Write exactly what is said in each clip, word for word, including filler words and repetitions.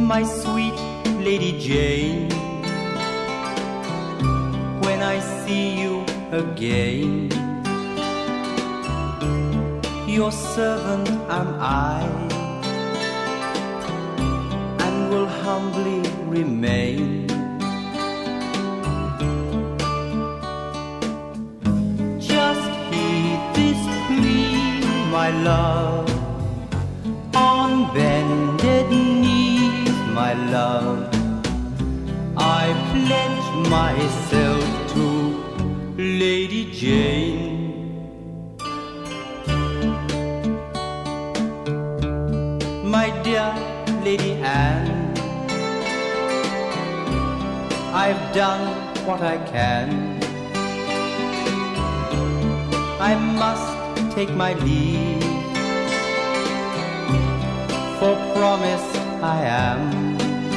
my sweet Lady Jane, when I see you again, your servant am I, and will humbly remain. Just heed this plea, my love, on bended knees, my love, I pledge myself to Lady Jane. My dear Lady Anne, I've done what I can. I must take my leave, for promised I am.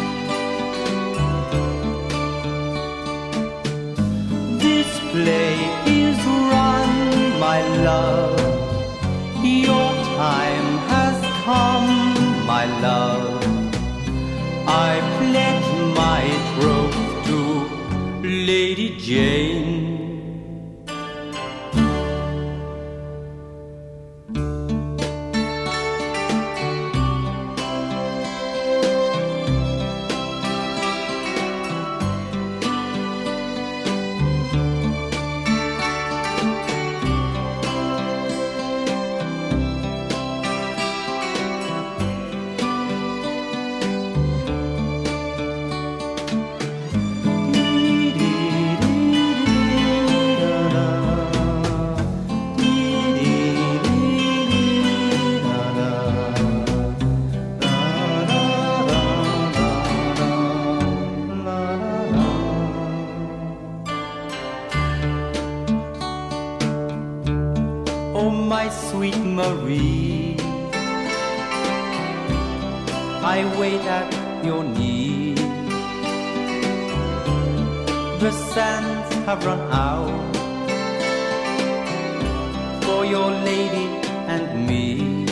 This play is run, my love, your time has come, my love. I pledge my troth to Lady Jane. I wait at your knee. The sands have run out for your lady and me.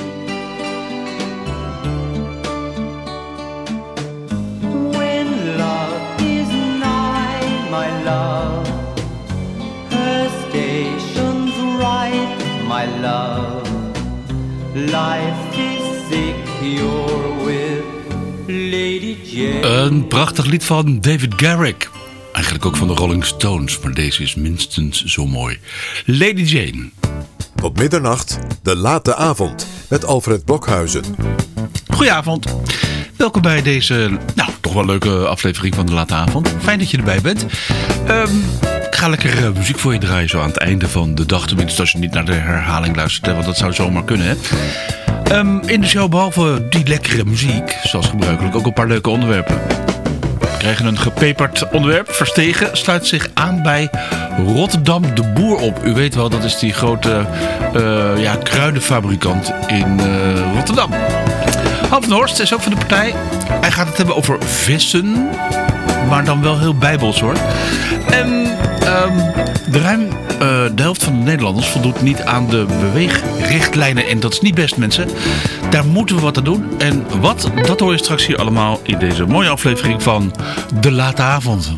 When love is nigh, my love, her station's right, my love. Life is secure with Lady Jane. Een prachtig lied van David Garrick. Eigenlijk ook van de Rolling Stones, maar deze is minstens zo mooi. Lady Jane. Tot middernacht, de late avond met Alfred Blokhuizen. Goedenavond. Welkom bij deze, nou, toch wel leuke aflevering van de late avond. Fijn dat je erbij bent. Um, ik ga lekker uh, muziek voor je draaien zo aan het einde van de dag. Tenminste als je niet naar de herhaling luistert, hè, want dat zou zomaar kunnen, hè. Um, in de show, behalve die lekkere muziek, zoals gebruikelijk, ook een paar leuke onderwerpen. We krijgen een gepeperd onderwerp. Verstegen sluit zich aan bij Rotterdam de Boer op. U weet wel, dat is die grote uh, ja, kruidenfabrikant in uh, Rotterdam. Hans van Horst is ook van de partij. Hij gaat het hebben over vissen, maar dan wel heel bijbels hoor. En um, de ruim uh, de helft van de Nederlanders voldoet niet aan de beweegrichtlijnen. En dat is niet best, mensen. Daar moeten we wat aan doen. En wat, dat hoor je straks hier allemaal in deze mooie aflevering van De Late Avond.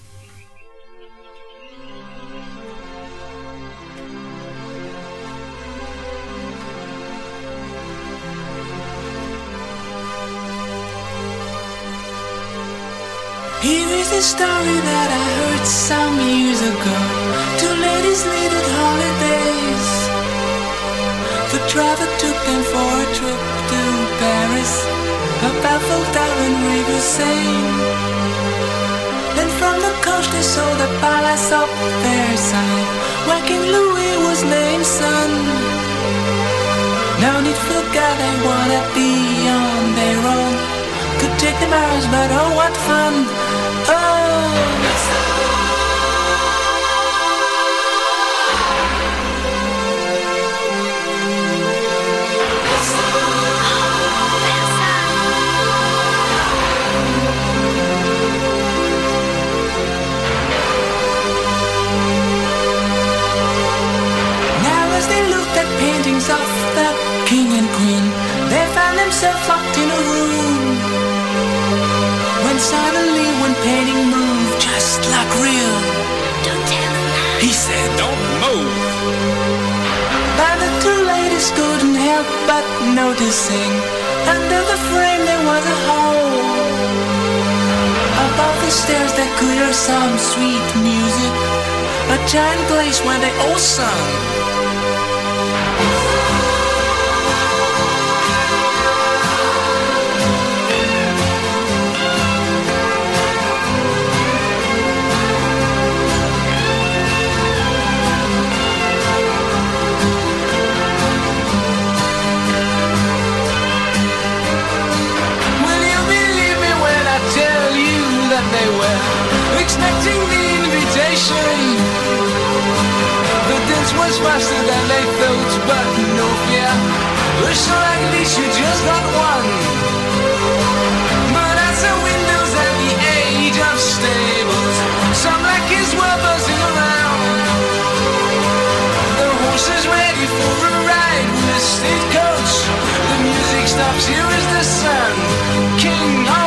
Here is a story that I heard some years ago. Two ladies needed holidays. The driver took them for a trip to Paris, a baffled Darren River Seine. Then from the coast they saw the palace of Versailles, where King Louis was named son. No need for God, they wanna be on their own. Could take the marriage, but oh what fun. Oh, now as they looked at paintings of the king and queen, they found themselves locked in a room. grill. Don't tell him that. He said, don't move. But the two ladies couldn't help but noticing under the frame there was a hole. Above the stairs they could hear some sweet music, a giant place where they all sung. They were expecting the invitation. The dance was faster than they thought, but no fear. So at least you just got one. But as the windows at the age of stables, some like his were buzzing around. The horse is ready for a ride with a state coach. The music stops, here is the sun. King Ho.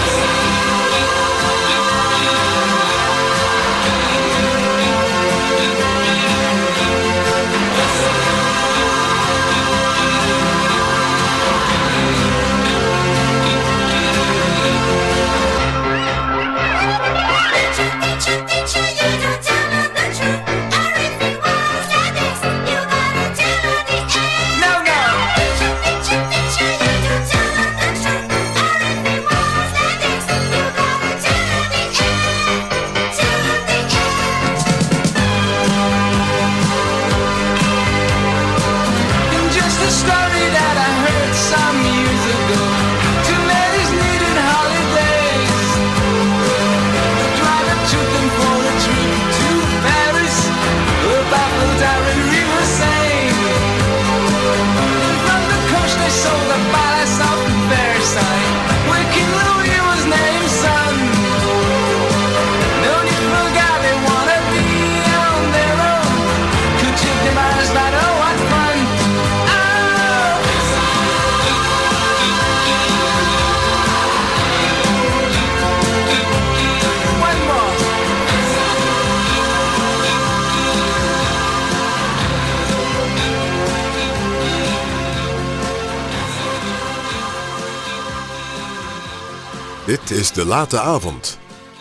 Dit is De Late Avond.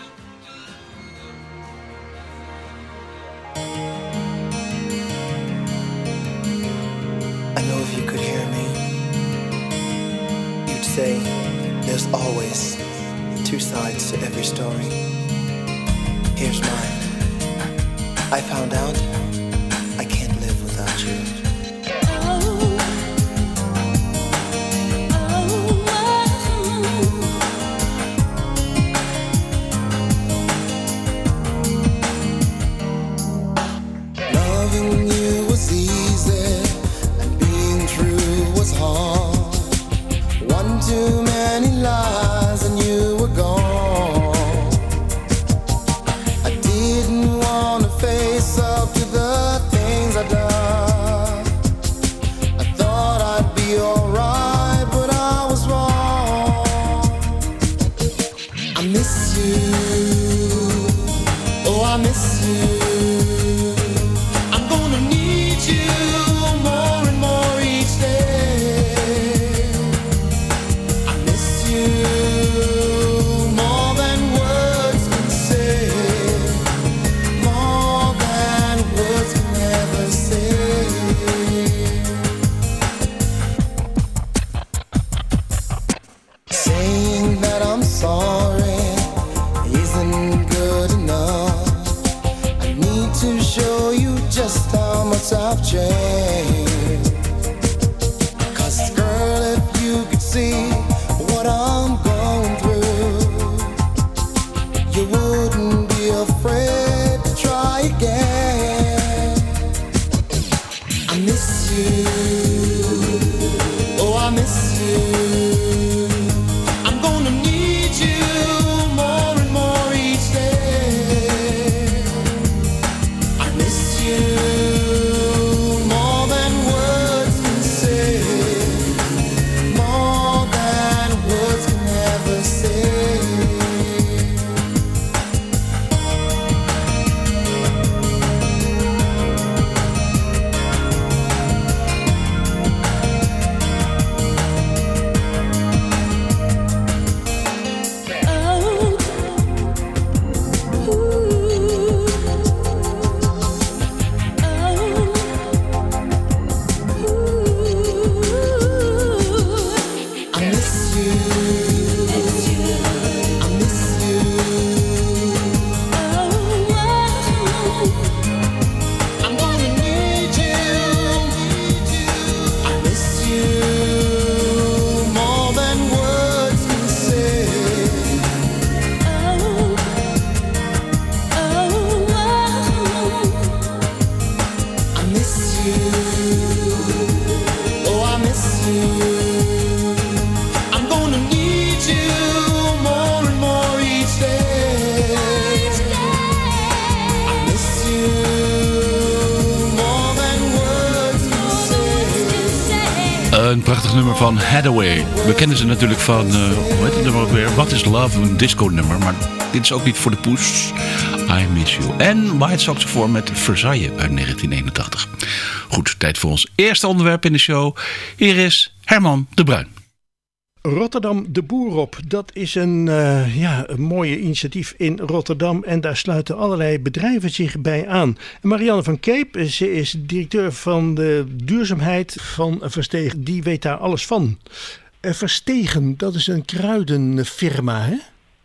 I know if you could hear me, you'd say there's always two sides to every story. Here's mine. I found out I can't live without you. Loving you was easy, and being true was hard. One too many lies and you were gone. I didn't want to face up to the things I'd done. I thought I'd be alright, but I was wrong. I miss you, oh I miss you. I've changed. 'Cause girl, if you could see what I'm going through, you wouldn't be afraid to try again. I miss you, oh I miss you. I'm gonna need you more and more each day. I miss you. Een prachtig nummer van Hathaway. We kennen ze natuurlijk van, uh, hoe heet het nummer ook weer? What is Love? Een disco nummer. Maar dit is ook niet voor de poes. I Miss You. En White Saxophone met Versailles uit negentien eenentachtig. Goed, tijd voor ons eerste onderwerp in de show. Hier is Herman de Bruin. Rotterdam de Boer op. Dat is een, uh, ja, een mooie initiatief in Rotterdam. En daar sluiten allerlei bedrijven zich bij aan. En Marianne van Keep, ze is directeur van de duurzaamheid van Verstegen. Die weet daar alles van. Uh, Verstegen, dat is een kruidenfirma, hè?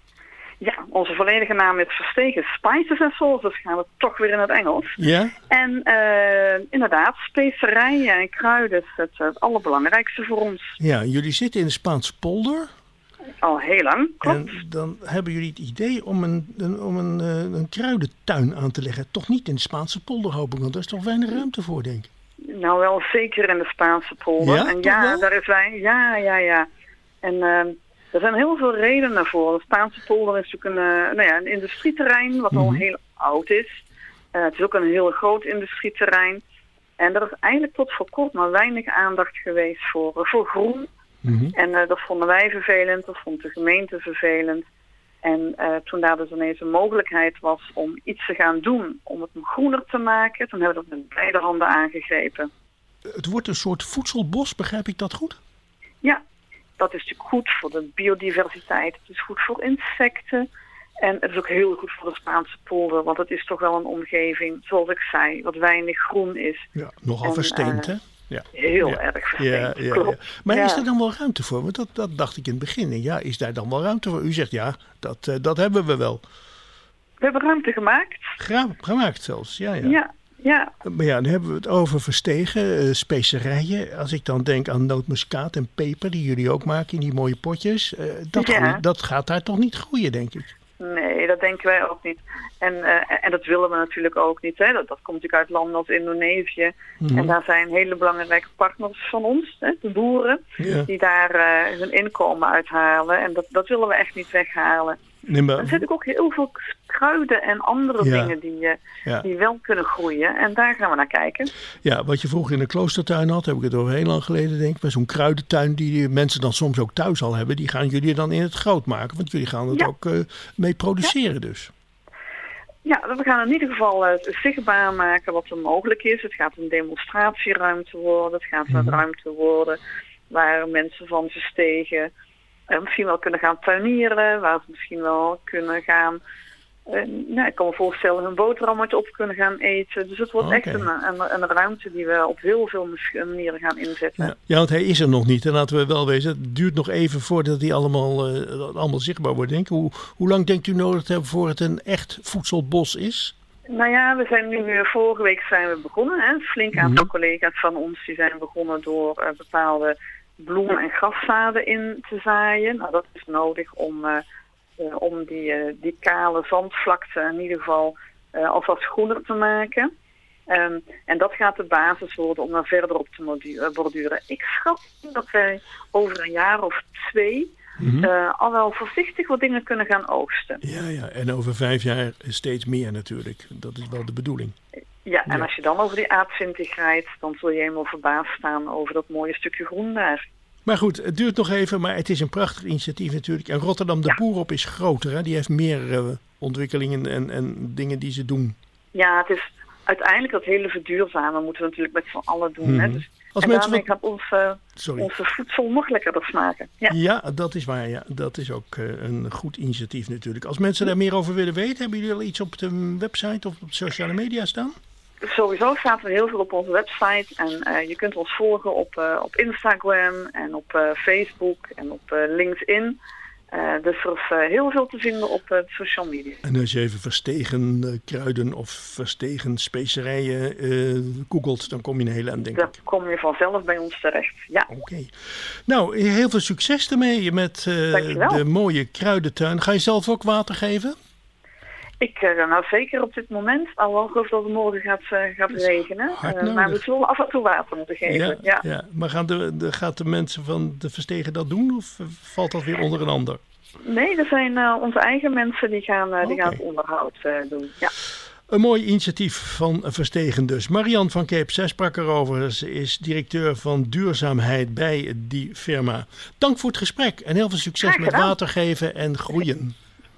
Ja, onze volledige naam is Verstegen Spices and Sauces. Dus gaan we toch weer in het Engels. Ja. En uh, inderdaad, specerijen en kruiden is het, het allerbelangrijkste voor ons. Ja, jullie zitten in de Spaanse polder. Al heel lang, klopt. En dan hebben jullie het idee om een, een, om een, een kruidentuin aan te leggen. Toch niet in de Spaanse polder, hoop ik, want daar is toch weinig ruimte voor, denk ik. Nou, wel zeker in de Spaanse polder. Ja, en ja, wel? daar is wij. Ja, ja, ja. En uh, er zijn heel veel redenen voor. De Spaanse polder is natuurlijk een, uh, nou ja, een industrieterrein wat mm-hmm. al heel oud is. Uh, het is ook een heel groot industrieterrein. En er is eigenlijk tot voor kort maar weinig aandacht geweest voor, uh, voor groen. Mm-hmm. En uh, dat vonden wij vervelend, dat vond de gemeente vervelend. En uh, toen daar dus ineens een mogelijkheid was om iets te gaan doen om het groener te maken, toen hebben we dat met beide handen aangegrepen. Het wordt een soort voedselbos, begrijp ik dat goed? Ja, dat is natuurlijk goed voor de biodiversiteit, het is goed voor insecten. En het is ook heel goed voor de Spaanse polder, want het is toch wel een omgeving, zoals ik zei, wat weinig groen is. Ja, nogal en, versteend, uh, hè? Ja. Heel ja. erg versteend, ja, ja, klopt. ja. Maar ja. is er dan wel ruimte voor? Want dat, dat dacht ik in het begin. En ja, is daar dan wel ruimte voor? U zegt ja, dat, uh, dat hebben we wel. We hebben ruimte gemaakt. Gra- gemaakt zelfs, ja, ja. Ja, ja. Maar ja, dan hebben we het over Verstegen, uh, specerijen. Als ik dan denk aan nootmuskaat en peper, die jullie ook maken in die mooie potjes. Uh, dat, ja. groeit, dat gaat daar toch niet groeien, denk ik? Nee, dat denken wij ook niet. En, uh, en dat willen we natuurlijk ook niet. Hè. Dat, dat komt natuurlijk uit landen als Indonesië. Mm-hmm. En daar zijn hele belangrijke partners van ons, hè, de boeren, ja. die daar uh, hun inkomen uithalen. En dat, dat willen we echt niet weghalen. Nee, maar... Er zitten ook heel veel kruiden en andere ja. dingen die, uh, ja. die wel kunnen groeien. En daar gaan we naar kijken. Ja, wat je vroeger in de kloostertuin had, heb ik het over heel lang geleden denk ik. Bij zo'n kruidentuin die mensen dan soms ook thuis al hebben. Die gaan jullie dan in het groot maken. Want jullie gaan het ja. ook uh, mee produceren ja. dus. Ja, we gaan in ieder geval uh, zichtbaar maken wat er mogelijk is. Het gaat een demonstratieruimte worden. Het gaat een mm-hmm. ruimte worden waar mensen van Verstegen uh, misschien wel kunnen gaan tuinieren. Waar ze misschien wel kunnen gaan... Uh, nou, ik kan me voorstellen hun boterhammetje op kunnen gaan eten. Dus het wordt okay. echt een, een, een ruimte die we op heel veel manieren gaan inzetten. Ja, ja, want hij is er nog niet. En laten we wel wezen, het duurt nog even voordat die allemaal, uh, allemaal zichtbaar wordt. Denk. Hoe, hoe lang denkt u nodig te hebben voor het een echt voedselbos is? Nou ja, we zijn nu, uh, vorige week zijn we begonnen. Hè. Een flink aantal mm-hmm. collega's van ons die zijn begonnen door uh, bepaalde bloemen- en graszaden in te zaaien. Nou, dat is nodig om... Uh, Uh, om die, uh, die kale zandvlakte in ieder geval uh, alvast groener te maken. Um, en dat gaat de basis worden om daar verder op te borduren. Ik schat dat wij over een jaar of twee mm-hmm. uh, al wel voorzichtig wat dingen kunnen gaan oogsten. Ja, ja, en over vijf jaar steeds meer natuurlijk. Dat is wel de bedoeling. Ja, en ja. als je dan over die A twintig rijdt, dan zul je helemaal verbaasd staan over dat mooie stukje groen daar. Maar goed, het duurt nog even, maar het is een prachtig initiatief natuurlijk. En Rotterdam de ja. Boer op is groter, hè? Die heeft meer uh, ontwikkelingen en, en dingen die ze doen. Ja, het is uiteindelijk dat hele verduurzamen moeten we natuurlijk met z'n allen doen. Hmm. Hè? Dus, Als en mensen daarmee wat... gaat onze, onze voedsel nog lekkerder smaken. Ja, ja dat is waar. Ja. Dat is ook uh, een goed initiatief natuurlijk. Als mensen daar meer over willen weten, hebben jullie al iets op de website of op sociale media staan? Sowieso staat er heel veel op onze website en uh, je kunt ons volgen op, uh, op Instagram en op uh, Facebook en op uh, LinkedIn. Uh, dus er is uh, heel veel te vinden op uh, social media. En als je even Verstegen uh, kruiden of Verstegen specerijen uh, googelt, dan kom je een hele aan, denk ik. Dan kom je vanzelf bij ons terecht, ja. Oké. Okay. Nou, heel veel succes ermee met uh, de mooie kruidentuin. Ga je zelf ook water geven? Ik, uh, nou zeker op dit moment, al geloof ik dat het morgen gaat, uh, gaat regenen. Uh, maar we zullen af en toe water moeten geven. Ja, ja. ja. Maar gaan de, de, gaat de mensen van de Verstegen dat doen of valt dat weer onder een ander? Nee, dat zijn uh, onze eigen mensen die gaan, uh, die okay. gaan het onderhoud uh, doen. Ja. Een mooi initiatief van Verstegen dus. Marianne van Keep, zij sprak erover. Ze is directeur van duurzaamheid bij die firma. Dank voor het gesprek en heel veel succes met water geven en groeien.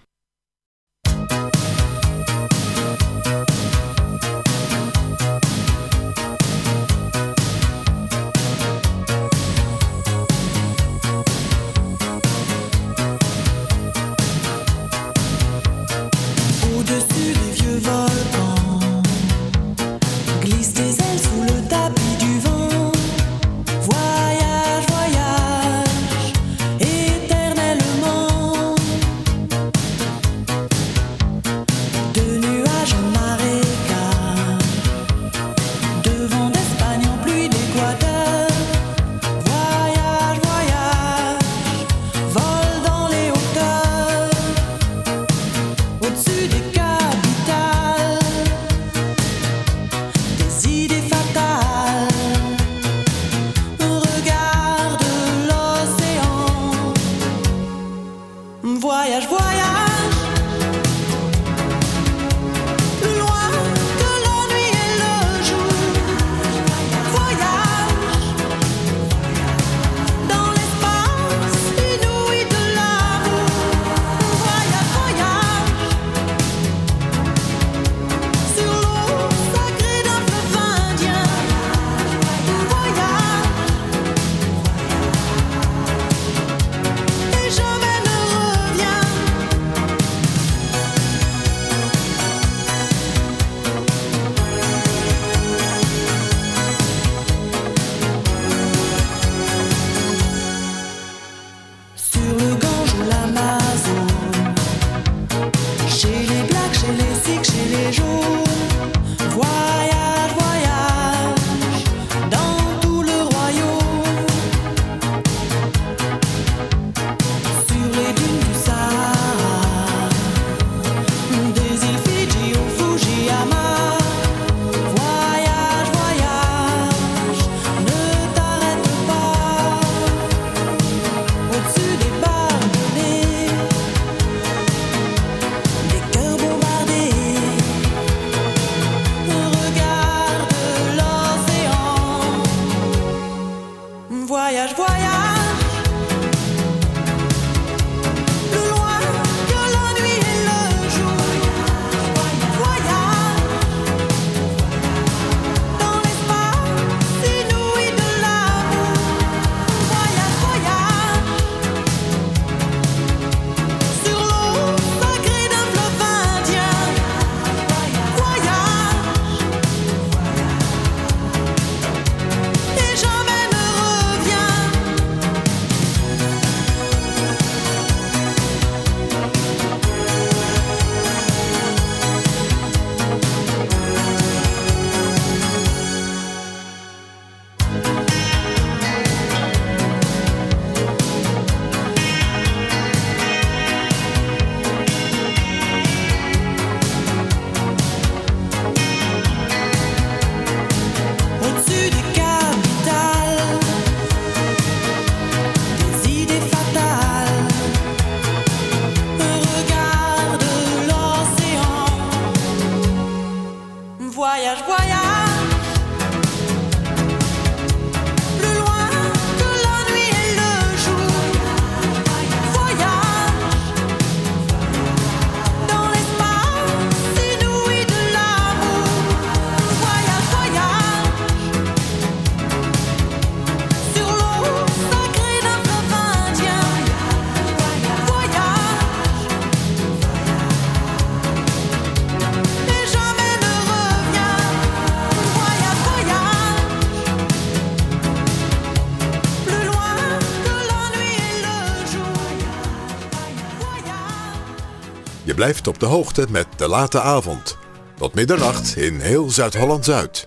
Je blijft op de hoogte met De Late Avond. Tot middernacht in heel Zuid-Holland-Zuid.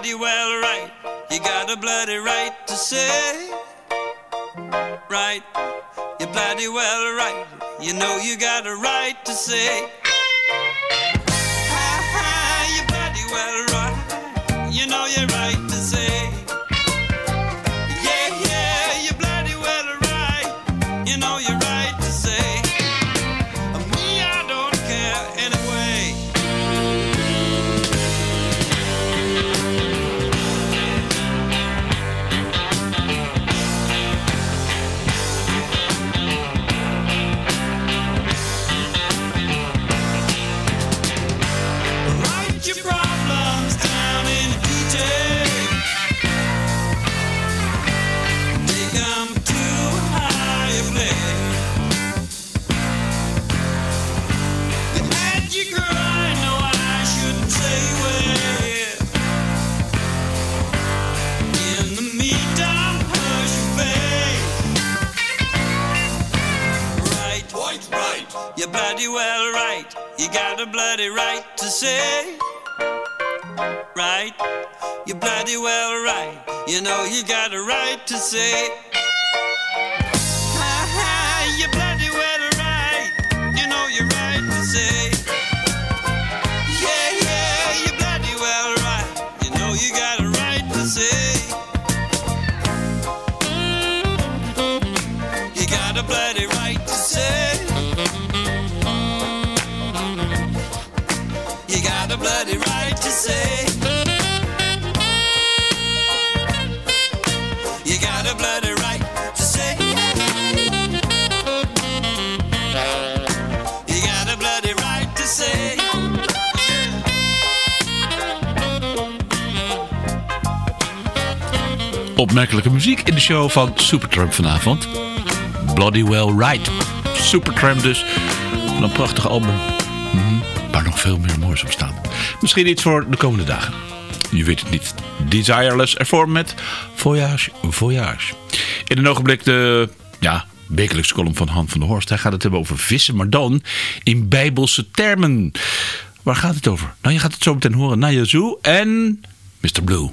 bloody well right. You got a bloody right to say, right. You're bloody well right. You know you got a right to say, ha ha. You're bloody well right. You know you're right to say, yeah yeah. You're bloody well right. You know you're right to say. Me, I don't care anyway. Write your problems down in detail. Take 'em to a higher place. You had your girl, I know I shouldn't say where. In the meantime, hush your face. Right, point right. You're bloody well right. You got a bloody right to say, right. You're bloody well right. You know you got a right to say, ha ha. You're bloody well right. You know you're right to say, yeah yeah. You're bloody well right. You know you got a right to say. You got a bloody right to say. You got a bloody right to say. You got a bloody right to say. You got a bloody right to say. Opmerkelijke muziek in de show van Supertramp vanavond. Bloody Well Right. Supertramp dus. Van een prachtig album. Mm-hmm. Waar nog veel meer moois op staat. Misschien iets voor de komende dagen. Je weet het niet. Desireless ervoor met Voyage, Voyage. In een ogenblik de ja, wekelijkse column van Han van der Horst. Hij gaat het hebben over vissen, maar dan in bijbelse termen. Waar gaat het over? Nou, je gaat het zo meteen horen. Naya Zoo en mister Blue.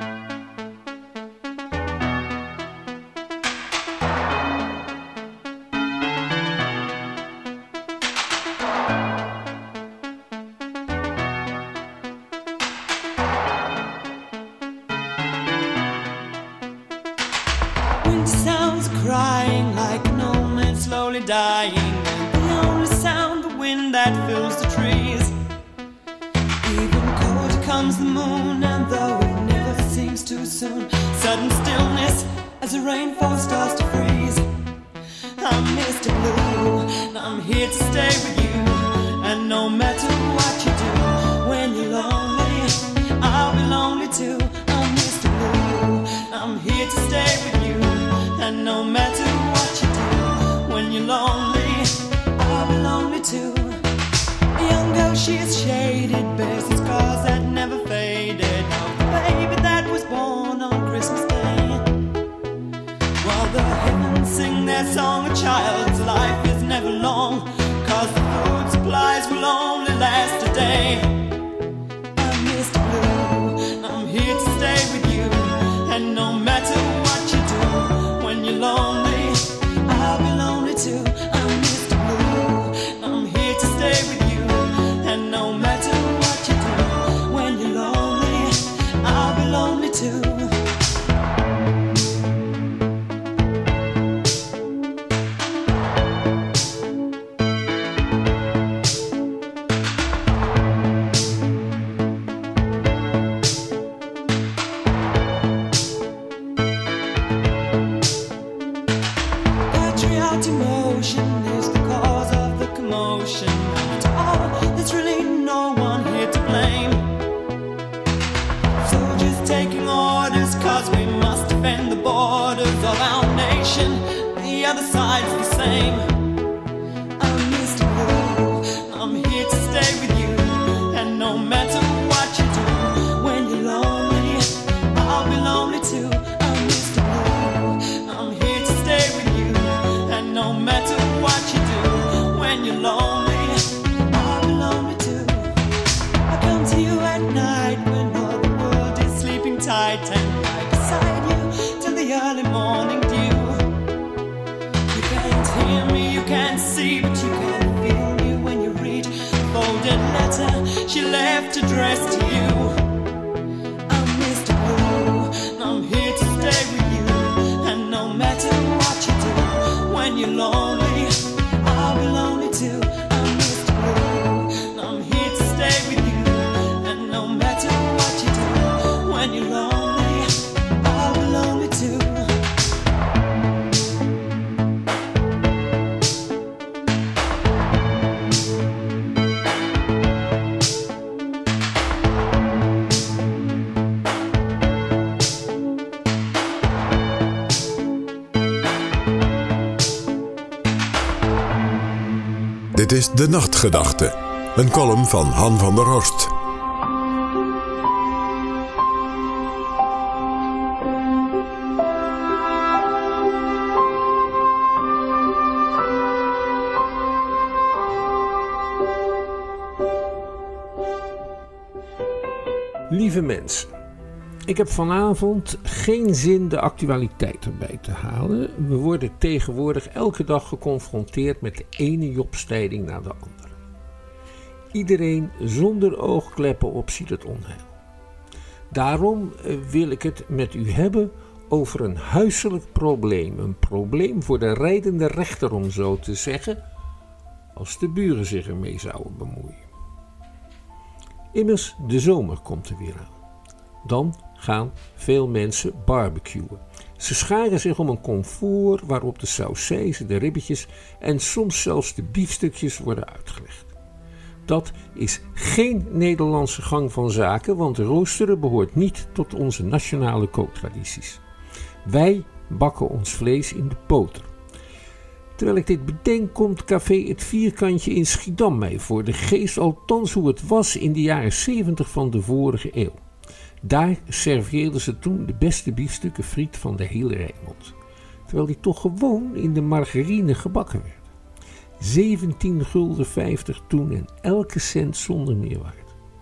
Wind sounds crying like an old man slowly dying. The only sound, the wind that fills the trees. Even colder comes the moon, and though it never seems too soon, sudden stillness as the rainfall starts to freeze. I'm Mister Blue, and I'm here to stay with you. And no matter what you do, when you're lonely, I'll be lonely too. I'm Mister Blue, I'm here to stay with you. And no matter what you do, when you're lonely, I'll be lonely too. A young girl, she is shaded, bears the scars that never faded, of the baby that was born on Christmas Day. While the heavens sing their song, a child's life is never long, 'cause the food supplies will only last a day. I'm Mister Blue, I'm here to stay with you. And no matter what you do, when you're lonely, I'll be lonely too. I'm Mister Blue, I'm here to stay with you. And no matter what you do, when you're lonely, I'll be lonely too. Patriotic emotion is the cause of the commotion. After all, there's really no one here to blame. Soldiers taking orders, 'cause we must defend the borders of our nation. The other side's the same. I'm Mister Blue, I'm here to stay with you. And no matter what you do, when you're lonely, I'll be lonely too. I'm Mister Blue, I'm here to stay with you. And no matter what you do, when you're lonely, I'll be lonely too. I come to you at night when all the world is sleeping. hear me, you can't see, but you can feel me when you read a folded letter she left addressed to you. I'm Mister Blue, and I'm here to stay with you. And no matter what you do, when you're lonely, I'll be lonely too. I'm Mister Blue, and I'm here to stay with you. And no matter what you do, when you're lonely, I'll be lonely too. Dit is De Nachtgedachte, een column van Han van der Horst. Lieve mensen, ik heb vanavond geen zin de actualiteit erbij te halen. We worden tegenwoordig elke dag geconfronteerd met de ene jobstijding na de andere. Iedereen zonder oogkleppen op ziet het onheil. Daarom wil ik het met u hebben over een huiselijk probleem. Een probleem voor de rijdende rechter, om zo te zeggen, als de buren zich ermee zouden bemoeien. Immers, de zomer komt er weer aan. Dan gaan veel mensen barbecuen. Ze scharen zich om een komfoor waarop de sausijzen, de ribbetjes en soms zelfs de biefstukjes worden uitgelegd. Dat is geen Nederlandse gang van zaken, want roosteren behoort niet tot onze nationale kooktradities. Wij bakken ons vlees in de poter. Terwijl ik dit bedenk, komt Café Het Vierkantje in Schiedam mij voor de geest, althans hoe het was in de jaren zeventig van de vorige eeuw. Daar serveerden ze toen de beste biefstukken friet van de hele Rijnmond, terwijl die toch gewoon in de margarine gebakken werd. zeventien gulden vijftig toen en elke cent zonder meerwaarde.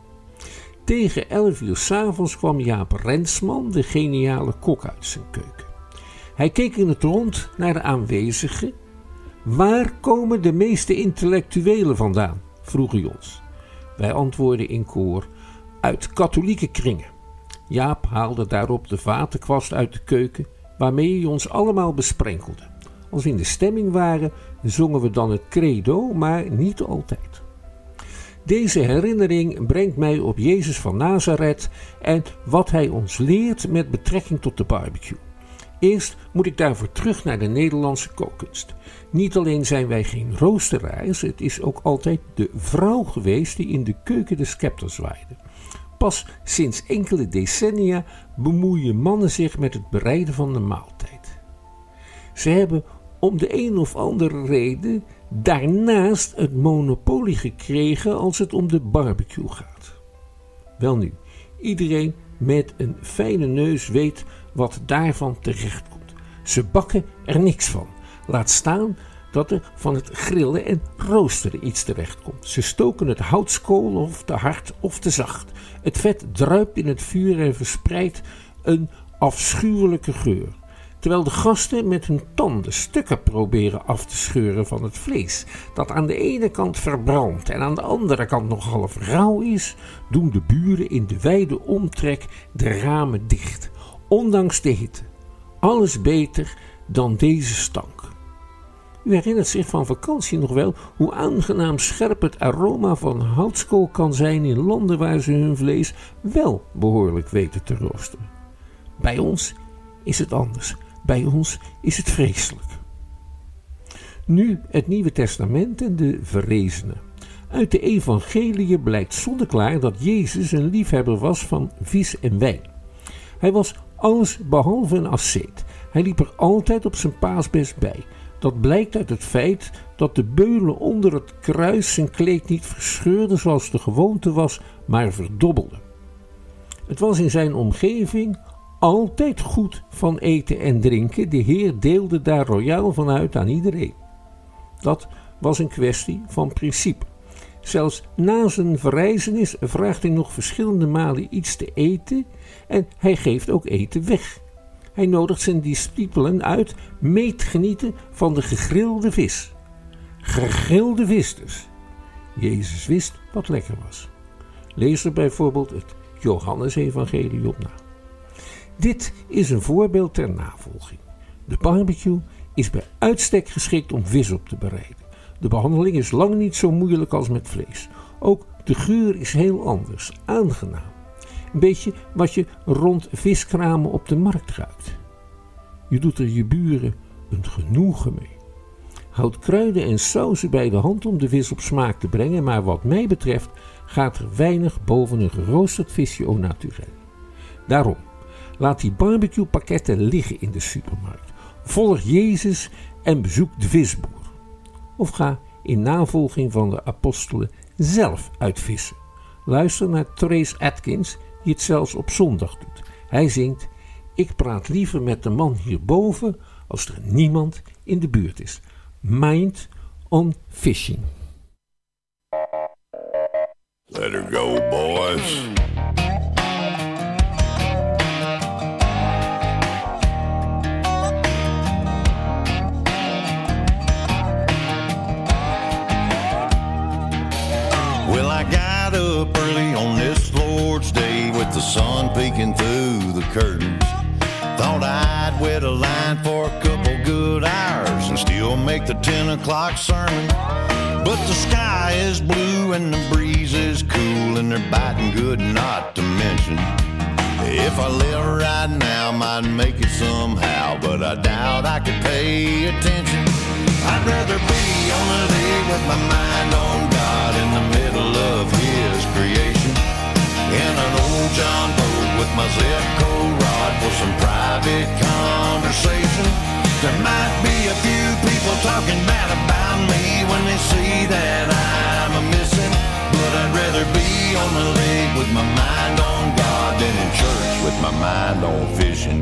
Tegen elf uur 's avonds kwam Jaap Rensman, de geniale kok, uit zijn keuken. Hij keek in het rond naar de aanwezigen. Waar komen de meeste intellectuelen vandaan? Vroeg hij ons. Wij antwoordden in koor: uit katholieke kringen. Jaap haalde daarop de vatenkwast uit de keuken, waarmee hij ons allemaal besprenkelde. Als we in de stemming waren, zongen we dan het credo, maar niet altijd. Deze herinnering brengt mij op Jezus van Nazareth en wat hij ons leert met betrekking tot de barbecue. Eerst moet ik daarvoor terug naar de Nederlandse kookkunst. Niet alleen zijn wij geen roosteraars, het is ook altijd de vrouw geweest die in de keuken de scepter zwaaide. Pas sinds enkele decennia bemoeien mannen zich met het bereiden van de maaltijd. Ze hebben om de een of andere reden daarnaast het monopolie gekregen als het om de barbecue gaat. Welnu, iedereen met een fijne neus weet wat daarvan terechtkomt. Ze bakken er niks van. Laat staan dat er van het grillen en roosteren iets terechtkomt. Ze stoken het houtskool of te hard of te zacht. Het vet druipt in het vuur en verspreidt een afschuwelijke geur. Terwijl de gasten met hun tanden stukken proberen af te scheuren van het vlees, dat aan de ene kant verbrandt en aan de andere kant nog half rauw is, doen de buren in de wijde omtrek de ramen dicht, ondanks de hitte. Alles beter dan deze stank. U herinnert zich van vakantie nog wel hoe aangenaam scherp het aroma van houtskool kan zijn in landen waar ze hun vlees wel behoorlijk weten te roosteren. Bij ons is het anders. Bij ons is het vreselijk. Nu het Nieuwe Testament en de verrezenen. Uit de evangeliën blijkt zonneklaar dat Jezus een liefhebber was van vis en wijn. Hij was alles behalve een asceet. Hij liep er altijd op zijn paasbest bij. Dat blijkt uit het feit dat de beulen onder het kruis zijn kleed niet verscheurden zoals de gewoonte was, maar verdobbelden. Het was in zijn omgeving altijd goed van eten en drinken. De Heer deelde daar royaal van uit aan iedereen. Dat was een kwestie van principe. Zelfs na zijn verrijzenis vraagt hij nog verschillende malen iets te eten en hij geeft ook eten weg. Hij nodigt zijn discipelen uit mee te genieten van de gegrilde vis. Gegrilde vis dus. Jezus wist wat lekker was. Lees er bijvoorbeeld het Johannesevangelie op na. Dit is een voorbeeld ter navolging. De barbecue is bij uitstek geschikt om vis op te bereiden. De behandeling is lang niet zo moeilijk als met vlees. Ook de geur is heel anders, aangenaam. Een beetje wat je rond viskramen op de markt ruikt. Je doet er je buren een genoegen mee. Houd kruiden en sauzen bij de hand om de vis op smaak te brengen, maar wat mij betreft gaat er weinig boven een geroosterd visje au naturel. Daarom, laat die barbecuepakketten liggen in de supermarkt. Volg Jezus en bezoek de visboer. Of ga in navolging van de apostelen zelf uitvissen. Luister naar Trace Atkins, die het zelfs op zondag doet. Hij zingt: ik praat liever met de man hierboven als er niemand in de buurt is. Mind on fishing. Let her go, boys. Well, I got up early on this Lord's Day with the sun peeking through the curtains. Thought I'd wet a line for a couple good hours and still make the ten o'clock sermon. But the sky is blue and the breeze is cool and they're biting good not to mention. If I live right now, might make it somehow, but I doubt I could pay attention. I'd rather be on a lake with my mind on God in the middle of His creation, in an old John boat with my Zipco rod for some private conversation. There might be a few people talking bad about me when they see that I'm a missing, but I'd rather be on the lake with my mind on God than in church with my mind on fishing.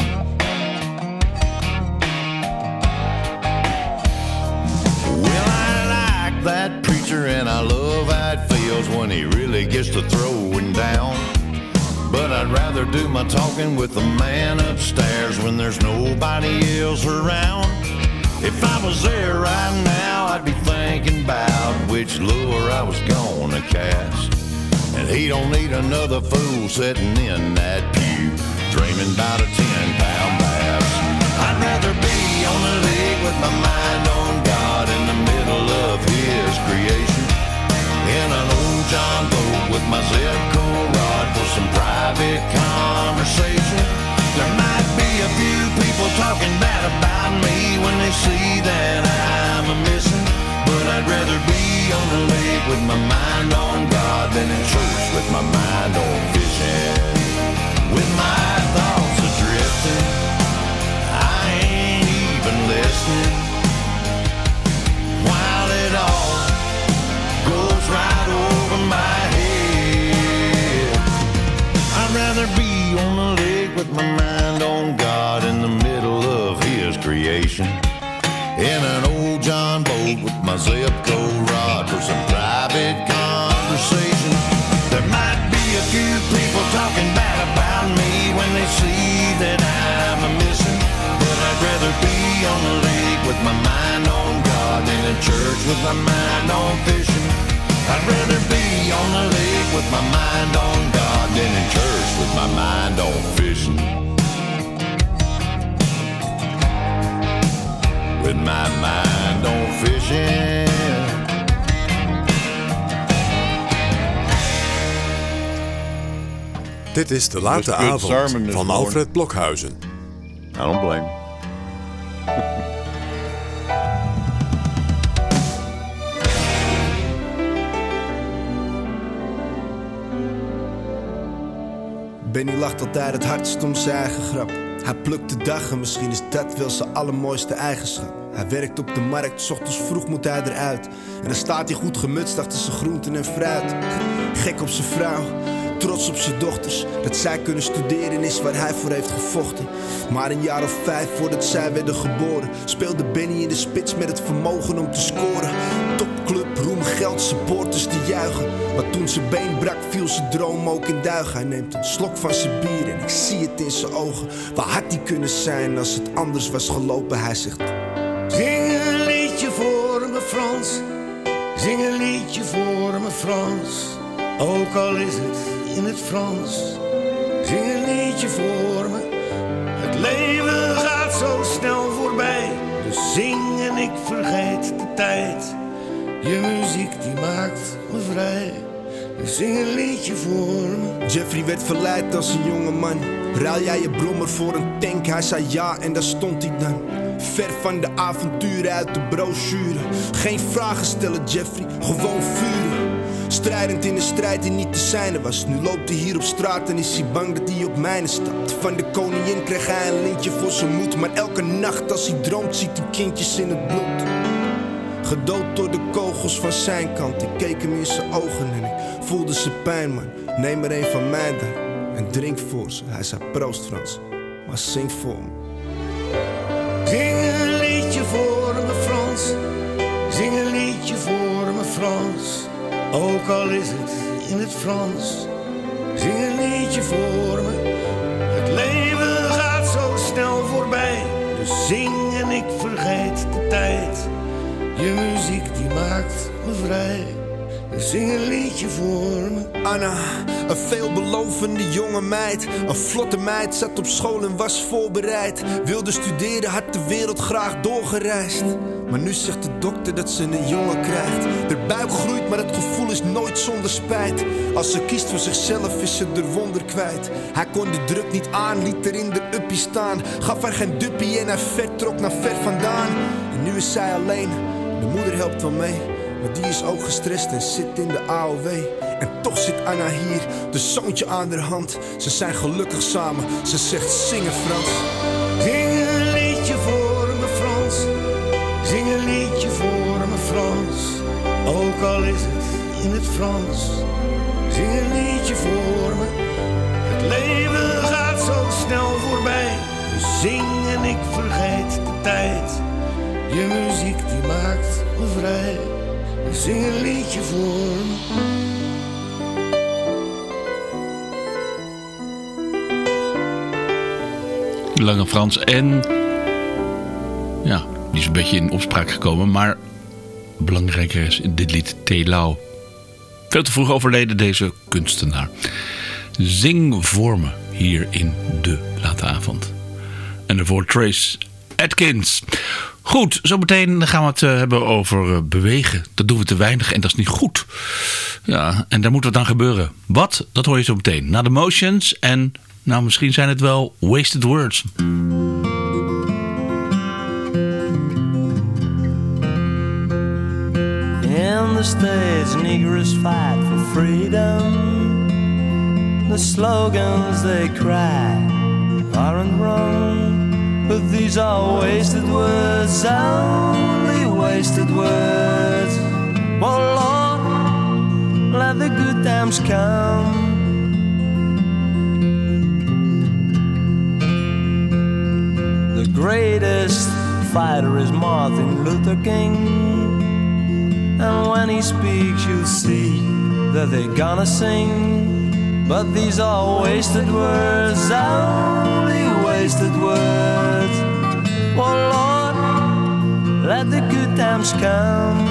Well, I like that preacher and I love how it feels when he really gets to throwing down. But I'd rather do my talking with the man upstairs when there's nobody else around. If I was there right now, I'd be thinking about which lure I was gonna cast. And he don't need another fool sitting in that pew, dreaming about a ten pound bass. I'd rather be on the lake with my mind on God in the middle of His creation, in an old John boat with my Zipco rod for some private conversation. There might be a few people talking bad about me when they see that I'm a missing, but I'd rather be on the lake with my mind on God than in church with my mind on fishing. With my thoughts adrifting, I ain't even listening, while it all goes right over my head. I'd rather be on the lake with my mind on God in the middle of His creation, in an old John boat with my Zipco rod for some private conversation. There might be a few people talking bad about me when they see that I'm a missing, but I'd rather be on the lake with my mind on God than in church with my mind on fishing. I'd rather be on the lake with my mind on God than in church with my mind on fishing. With my mind on fishing. Dit is De Late Avond van Alfred Blokhuizen. I don't blame. Benny lacht altijd het hardst om zijn eigen grap. Hij plukt de dag en misschien is dat wel zijn allermooiste eigenschap. Hij werkt op de markt, 's ochtends vroeg moet hij eruit. En dan staat hij goed gemutst achter zijn groenten en fruit. Gek op zijn vrouw, trots op zijn dochters. Dat zij kunnen studeren is waar hij voor heeft gevochten. Maar een jaar of vijf voordat zij werden geboren, speelde Benny in de spits met het vermogen om te scoren. Topclub, roem, geld, supporters die juichen. getuigen. Maar toen zijn been brak, viel zijn droom ook in duigen. Hij neemt een slok van zijn bier en ik zie het in zijn ogen. Waar had hij kunnen zijn als het anders was gelopen? Hij zegt: zing een liedje voor me Frans, zing een liedje voor me Frans. Ook al is het in het Frans, zing een liedje voor me. Het leven gaat zo snel voorbij, dus zing en ik vergeet de tijd. Je muziek die maakt me vrij, dus zing een liedje voor me. Jeffrey werd verleid als een jonge man. Ruil jij je brommer voor een tank? Hij zei ja en daar stond hij dan. Ver van de avonturen uit de brochure. Geen vragen stellen Jeffrey, gewoon vuren. Strijdend in een strijd die niet te zijne was. Nu loopt hij hier op straat en is hij bang dat hij op mijne stapt. Van de koningin kreeg hij een lintje voor zijn moed. Maar elke nacht als hij droomt ziet hij kindjes in het bloed. Gedood door de kogels van zijn kant. Ik keek hem in zijn ogen en ik voelde zijn pijn, man. Neem er een van mij dan en drink voor ze. Hij zei proost Frans, maar zing voor me. Zing een liedje voor me Frans, zing een liedje voor me Frans. Ook al is het in het Frans, zing een liedje voor me. Het leven gaat zo snel voorbij, dus zing en ik vergeet de tijd. Je muziek die maakt me vrij, dus zing een liedje voor me. Anna, een veelbelovende jonge meid. Een vlotte meid, zat op school en was voorbereid. Wilde studeren, had de wereld graag doorgereisd. Maar nu zegt de dokter dat ze een jongen krijgt. De buik groeit, maar het gevoel is nooit zonder spijt. Als ze kiest voor zichzelf is ze de wonder kwijt. Hij kon de druk niet aan, liet er in de uppie staan. Gaf haar geen duppie en hij vertrok naar ver vandaan. En nu is zij alleen, de moeder helpt wel mee. Maar die is ook gestrest en zit in de A O W. En toch zit Anna hier, de zoontje aan haar hand. Ze zijn gelukkig samen, ze zegt zingen Frans. Zing een liedje voor me Frans, zing een liedje voor me Frans. Ook al is het in het Frans, zing een liedje voor me. Het leven gaat zo snel voorbij, dus zing en ik vergeet de tijd. Je muziek die maakt me vrij, dus zing een liedje voor me. Lange Frans en ja, die is een beetje in opspraak gekomen, maar belangrijker is in dit lied Telau. Veel te vroeg overleden deze kunstenaar. Zing voor me hier in de late avond. En daarvoor Trace Atkins. Goed, zometeen gaan we het uh, hebben over uh, bewegen. Dat doen we te weinig en dat is niet goed. Ja, en daar moet wat aan gebeuren. Wat? Dat hoor je zo meteen. Na de Motions en nou, misschien zijn het wel wasted words. In the States, Negroes fight for freedom. The slogans they cry aren't wrong, but these are wasted words, only wasted words. Oh Lord, let the good times come. The greatest fighter is Martin Luther King, and when he speaks you'll see that they're gonna sing. But these are wasted words, only wasted words. Oh Lord, let the good times come.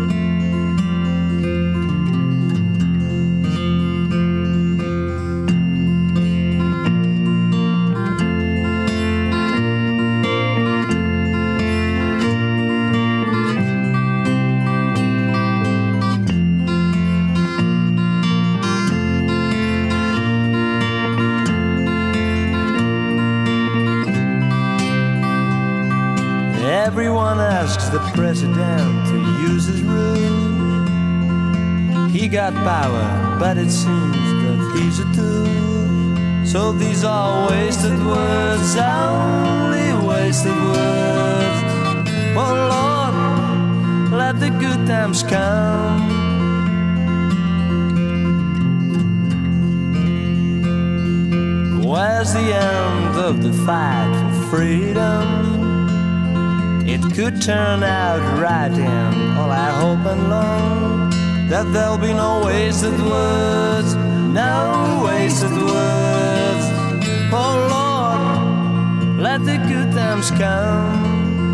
Everyone asks the president to use his rule. He got power, but it seems that he's a tool. So these are wasted words, only wasted words. Oh Lord, let the good times come. Where's the end of the fight for freedom? It could turn out right, and all I hope and long that there'll be no wasted words, no wasted words. Oh Lord, let the good times come.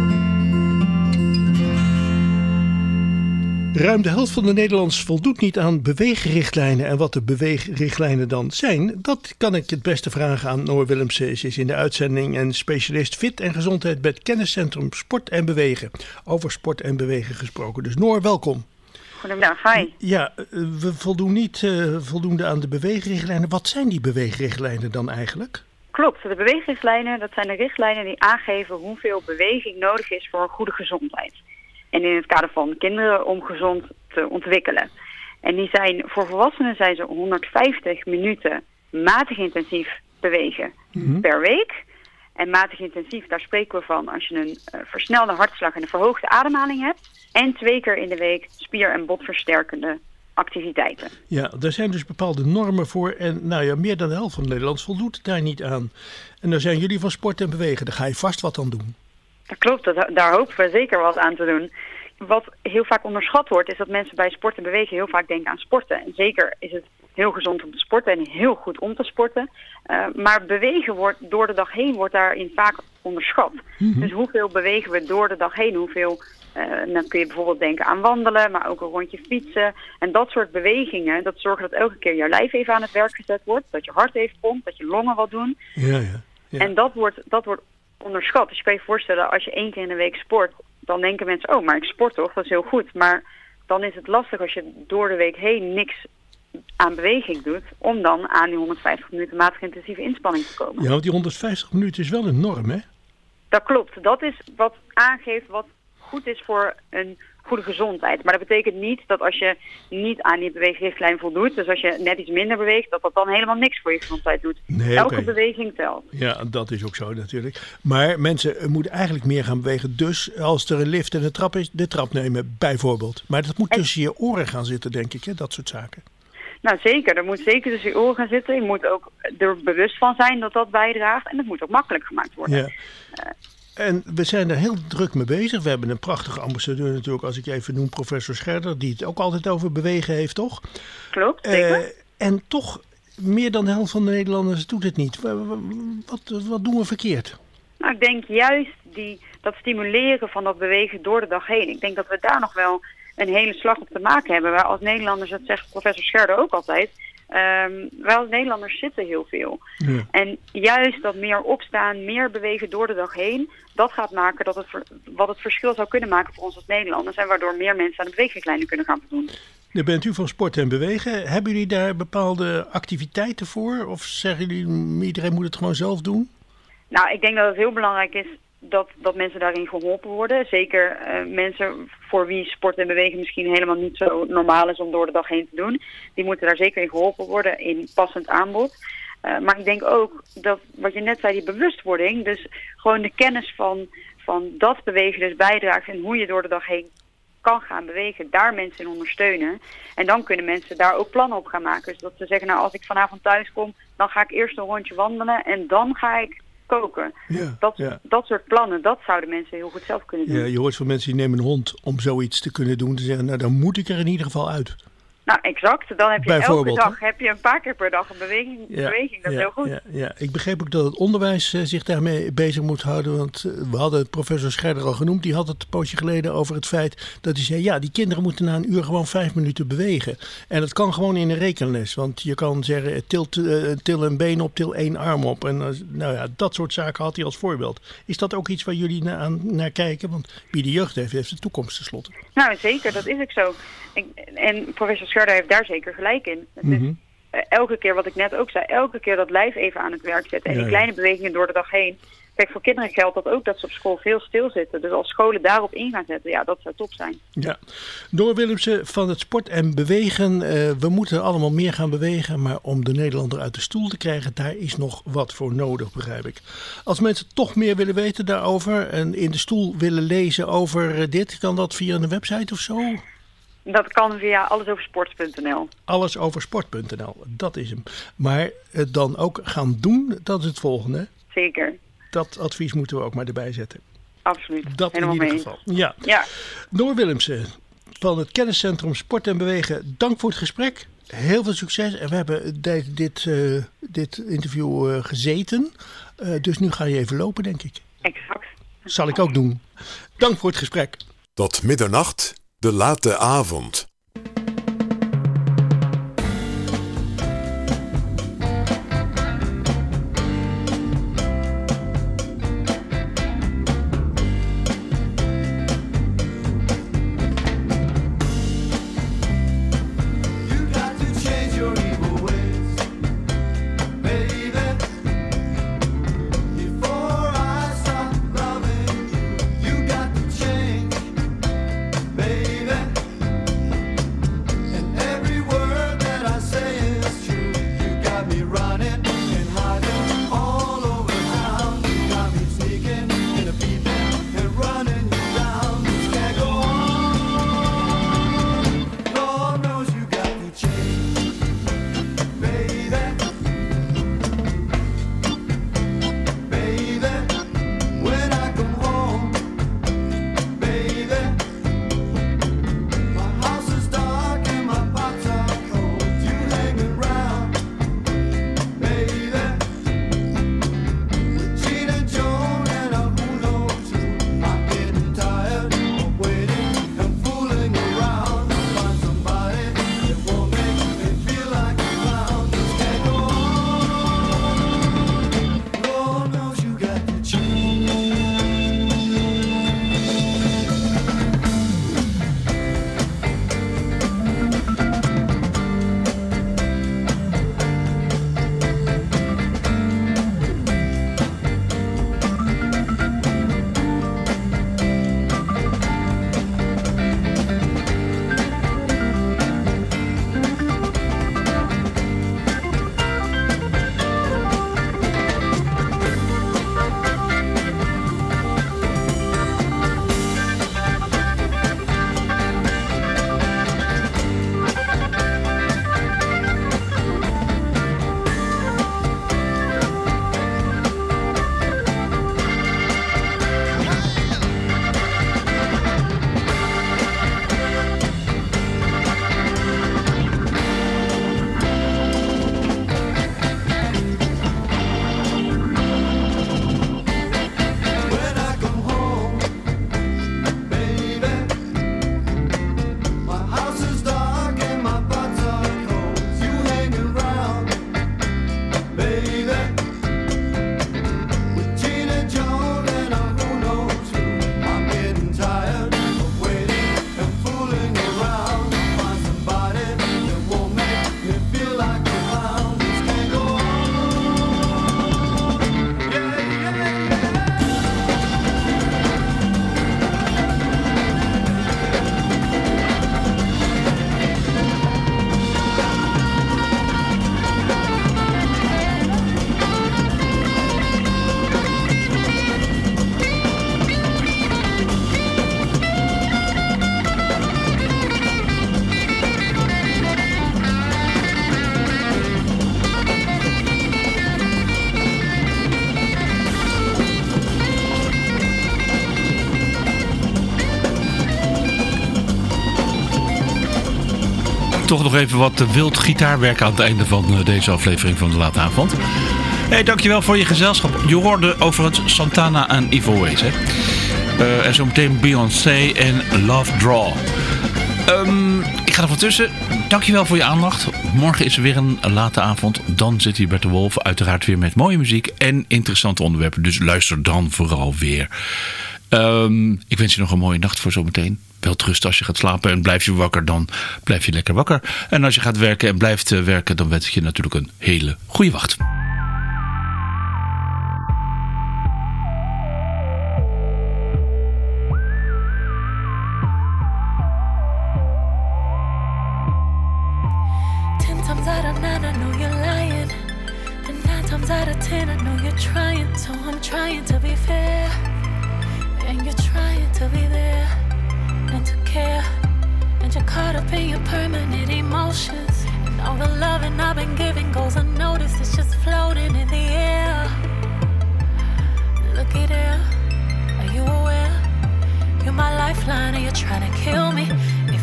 Ruim de helft van de Nederlanders voldoet niet aan beweegrichtlijnen. En wat de beweegrichtlijnen dan zijn, dat kan ik het beste vragen aan Noor Willemsen. Ze is in de uitzending en specialist fit en gezondheid bij het kenniscentrum Sport en Bewegen. Over sport en bewegen gesproken. Dus Noor, welkom. Goedemiddag, hi. Ja, we voldoen niet uh, voldoende aan de beweegrichtlijnen. Wat zijn die beweegrichtlijnen dan eigenlijk? Klopt, de beweegrichtlijnen, dat zijn de richtlijnen die aangeven hoeveel beweging nodig is voor een goede gezondheid. En in het kader van kinderen om gezond te ontwikkelen. En die zijn, voor volwassenen zijn ze honderdvijftig minuten matig intensief bewegen mm-hmm. per week. En matig intensief, daar spreken we van als je een uh, versnelde hartslag en een verhoogde ademhaling hebt. En twee keer in de week spier- en botversterkende activiteiten. Ja, daar zijn dus bepaalde normen voor. En nou ja, meer dan de helft van Nederland voldoet daar niet aan. En dan zijn jullie van Sport en Bewegen. Daar ga je vast wat aan doen. Dat klopt, dat, daar hopen we zeker wat aan te doen. Wat heel vaak onderschat wordt, is dat mensen bij sport en bewegen heel vaak denken aan sporten. En zeker is het heel gezond om te sporten en heel goed om te sporten. Uh, maar bewegen wordt door de dag heen wordt daarin vaak onderschat. Mm-hmm. Dus hoeveel bewegen we door de dag heen? Hoeveel, uh, dan kun je bijvoorbeeld denken aan wandelen, maar ook een rondje fietsen. En dat soort bewegingen, dat zorgt dat elke keer jouw lijf even aan het werk gezet wordt. Dat je hart even pompt, dat je longen wat doen. Ja, ja, ja. En dat wordt, dat wordt onderschat. Dus je kan je voorstellen, als je één keer in de week sport, dan denken mensen, oh, maar ik sport toch, dat is heel goed. Maar dan is het lastig als je door de week heen niks aan beweging doet, om dan aan die honderdvijftig minuten matig intensieve inspanning te komen. Ja, want die honderdvijftig minuten is wel een norm, hè? Dat klopt. Dat is wat aangeeft wat goed is voor een goede gezondheid. Maar dat betekent niet dat als je niet aan die beweegrichtlijn voldoet, dus als je net iets minder beweegt, dat dat dan helemaal niks voor je gezondheid doet. Nee, Elke okay. beweging telt. Ja, dat is ook zo natuurlijk. Maar mensen moeten eigenlijk meer gaan bewegen. Dus als er een lift en een trap is, de trap nemen bijvoorbeeld. Maar dat moet en... tussen je oren gaan zitten, denk ik, hè? Dat soort zaken. Nou zeker, er moet zeker tussen je oren gaan zitten. Je moet ook er bewust van zijn dat dat bijdraagt. En dat moet ook makkelijk gemaakt worden. Ja. Uh, En we zijn er heel druk mee bezig. We hebben een prachtige ambassadeur natuurlijk, als ik je even noem, professor Scherder, die het ook altijd over bewegen heeft, toch? Klopt, zeker. Uh, en toch, meer dan de helft van de Nederlanders doet het niet. Wat, wat doen we verkeerd? Nou, ik denk juist die, dat stimuleren van dat bewegen door de dag heen. Ik denk dat we daar nog wel een hele slag op te maken hebben. Waar als Nederlanders, dat zegt professor Scherder ook altijd, Um, wij als Nederlanders zitten heel veel. Ja. En juist dat meer opstaan, meer bewegen door de dag heen, dat gaat maken dat het ver, wat het verschil zou kunnen maken voor ons als Nederlanders. En waardoor meer mensen aan de beweegrichtlijnen kunnen gaan voldoen. Dan bent u van Sport en Bewegen. Hebben jullie daar bepaalde activiteiten voor? Of zeggen jullie, iedereen moet het gewoon zelf doen? Nou, ik denk dat het heel belangrijk is dat, dat mensen daarin geholpen worden. Zeker uh, mensen voor wie sport en bewegen misschien helemaal niet zo normaal is om door de dag heen te doen. Die moeten daar zeker in geholpen worden in passend aanbod. Uh, maar ik denk ook dat, wat je net zei, die bewustwording, dus gewoon de kennis van, van dat bewegen dus bijdraagt en hoe je door de dag heen kan gaan bewegen, daar mensen in ondersteunen. En dan kunnen mensen daar ook plannen op gaan maken. Dus dat ze zeggen, nou als ik vanavond thuis kom, dan ga ik eerst een rondje wandelen en dan ga ik koken. Ja, dat, ja. dat soort plannen, dat zouden mensen heel goed zelf kunnen doen. Ja, je hoort van mensen die nemen een hond om zoiets te kunnen doen. Te zeggen, nou dan moet ik er in ieder geval uit. Nou, exact. Dan heb je elke dag heb je een paar keer per dag een beweging. Ja, beweging. Dat ja, is heel goed. Ja, ja. Ik begreep ook dat het onderwijs uh, zich daarmee bezig moet houden. Want uh, we hadden het professor Scherder al genoemd. Die had het een poosje geleden over het feit dat hij zei, ja, die kinderen moeten na een uur gewoon vijf minuten bewegen. En dat kan gewoon in een rekenles. Want je kan zeggen, til, uh, til een been op, til één arm op. En uh, nou ja, dat soort zaken had hij als voorbeeld. Is dat ook iets waar jullie na, aan, naar kijken? Want wie de jeugd heeft, heeft de toekomst tenslotte. Nou, zeker. Dat is ook zo. Ik, en professor Scherder heeft daar zeker gelijk in. Het mm-hmm. is, uh, elke keer, wat ik net ook zei, elke keer dat lijf even aan het werk zetten. En ja, die kleine bewegingen door de dag heen. Kijk, voor kinderen geldt dat ook dat ze op school veel stilzitten. Dus als scholen daarop in gaan zetten, ja, dat zou top zijn. Ja, Noor Willemsen van het Sport en Bewegen. Uh, we moeten allemaal meer gaan bewegen, maar om de Nederlander uit de stoel te krijgen, daar is nog wat voor nodig, begrijp ik. Als mensen toch meer willen weten daarover en in de stoel willen lezen over uh, dit, kan dat via een website of zo? Dat kan via allesoversport punt n l. allesoversport punt n l, dat is hem. Maar het dan ook gaan doen, dat is het volgende. Zeker. Dat advies moeten we ook maar erbij zetten. Absoluut. Dat helemaal in ieder mee. geval. Ja. ja. Noor Willemsen, van het Kenniscentrum Sport en Bewegen, dank voor het gesprek. Heel veel succes. En we hebben dit, dit, uh, dit interview uh, gezeten. Uh, dus nu ga je even lopen, denk ik. Exact. Zal ik ook doen. Dank voor het gesprek. Tot middernacht, de late avond. toch nog even wat wild gitaarwerk aan het einde van deze aflevering van de Late Avond. Hey, dankjewel voor je gezelschap. Je hoorde overigens Santana en Evil Ways. Hè? Uh, en zo meteen Beyoncé en Love Draw. Um, ik ga er van tussen. Dankjewel voor je aandacht. Morgen is er weer een late avond. Dan zit hier Bert de Wolf uiteraard weer met mooie muziek en interessante onderwerpen. Dus luister dan vooral weer. Um, ik wens je nog een mooie nacht voor zometeen. Wel rusten als je gaat slapen en blijf je wakker, dan blijf je lekker wakker. En als je gaat werken en blijft werken, dan wens ik je natuurlijk een hele goede wacht. Out of ten, I know you're trying, so I'm trying to be fair. And you're trying to be there and to care. And you're caught up in your permanent emotions. And all the loving I've been giving goes unnoticed, it's just floating in the air. Looky there, are you aware? You're my lifeline and you're trying to kill me. If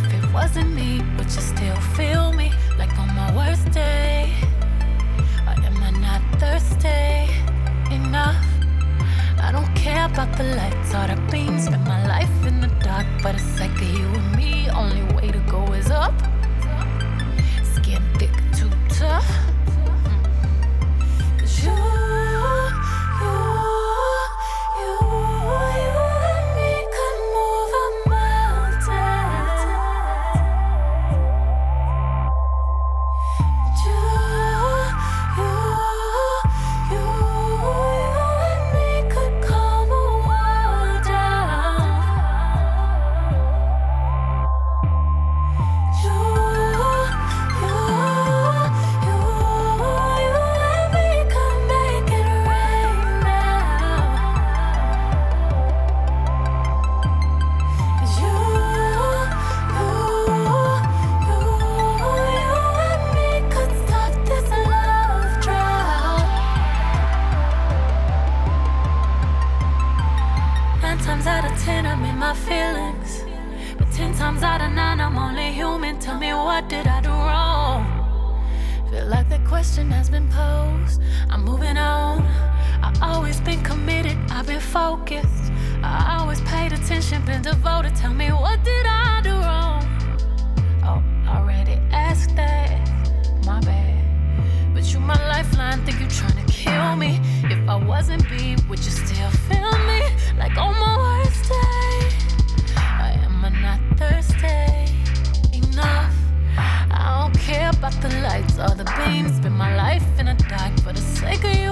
what did I do wrong? Feel like that question has been posed. I'm moving on. I always been committed, I've been focused. I always paid attention, been devoted. Tell me, what did I do wrong? Oh, already asked that, my bad. But you my lifeline, think you tryna kill me. If I wasn't B, would you still feel me? Like on my worst day, I am I not thirsty enough? I don't care about the lights or the beams. Spend my life in the dark for the sake of you.